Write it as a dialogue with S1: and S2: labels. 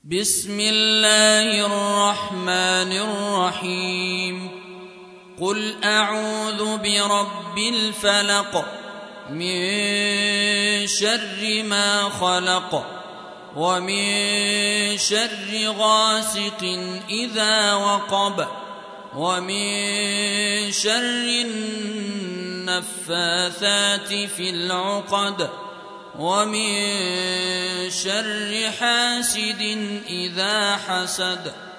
S1: بسم الله الرحمن الرحيم قل أعوذ برب الفلق من شر ما خلق ومن شر غاسق إذا وقب ومن شر النفاثات في العقد ومن شر حاسد إذا حسد.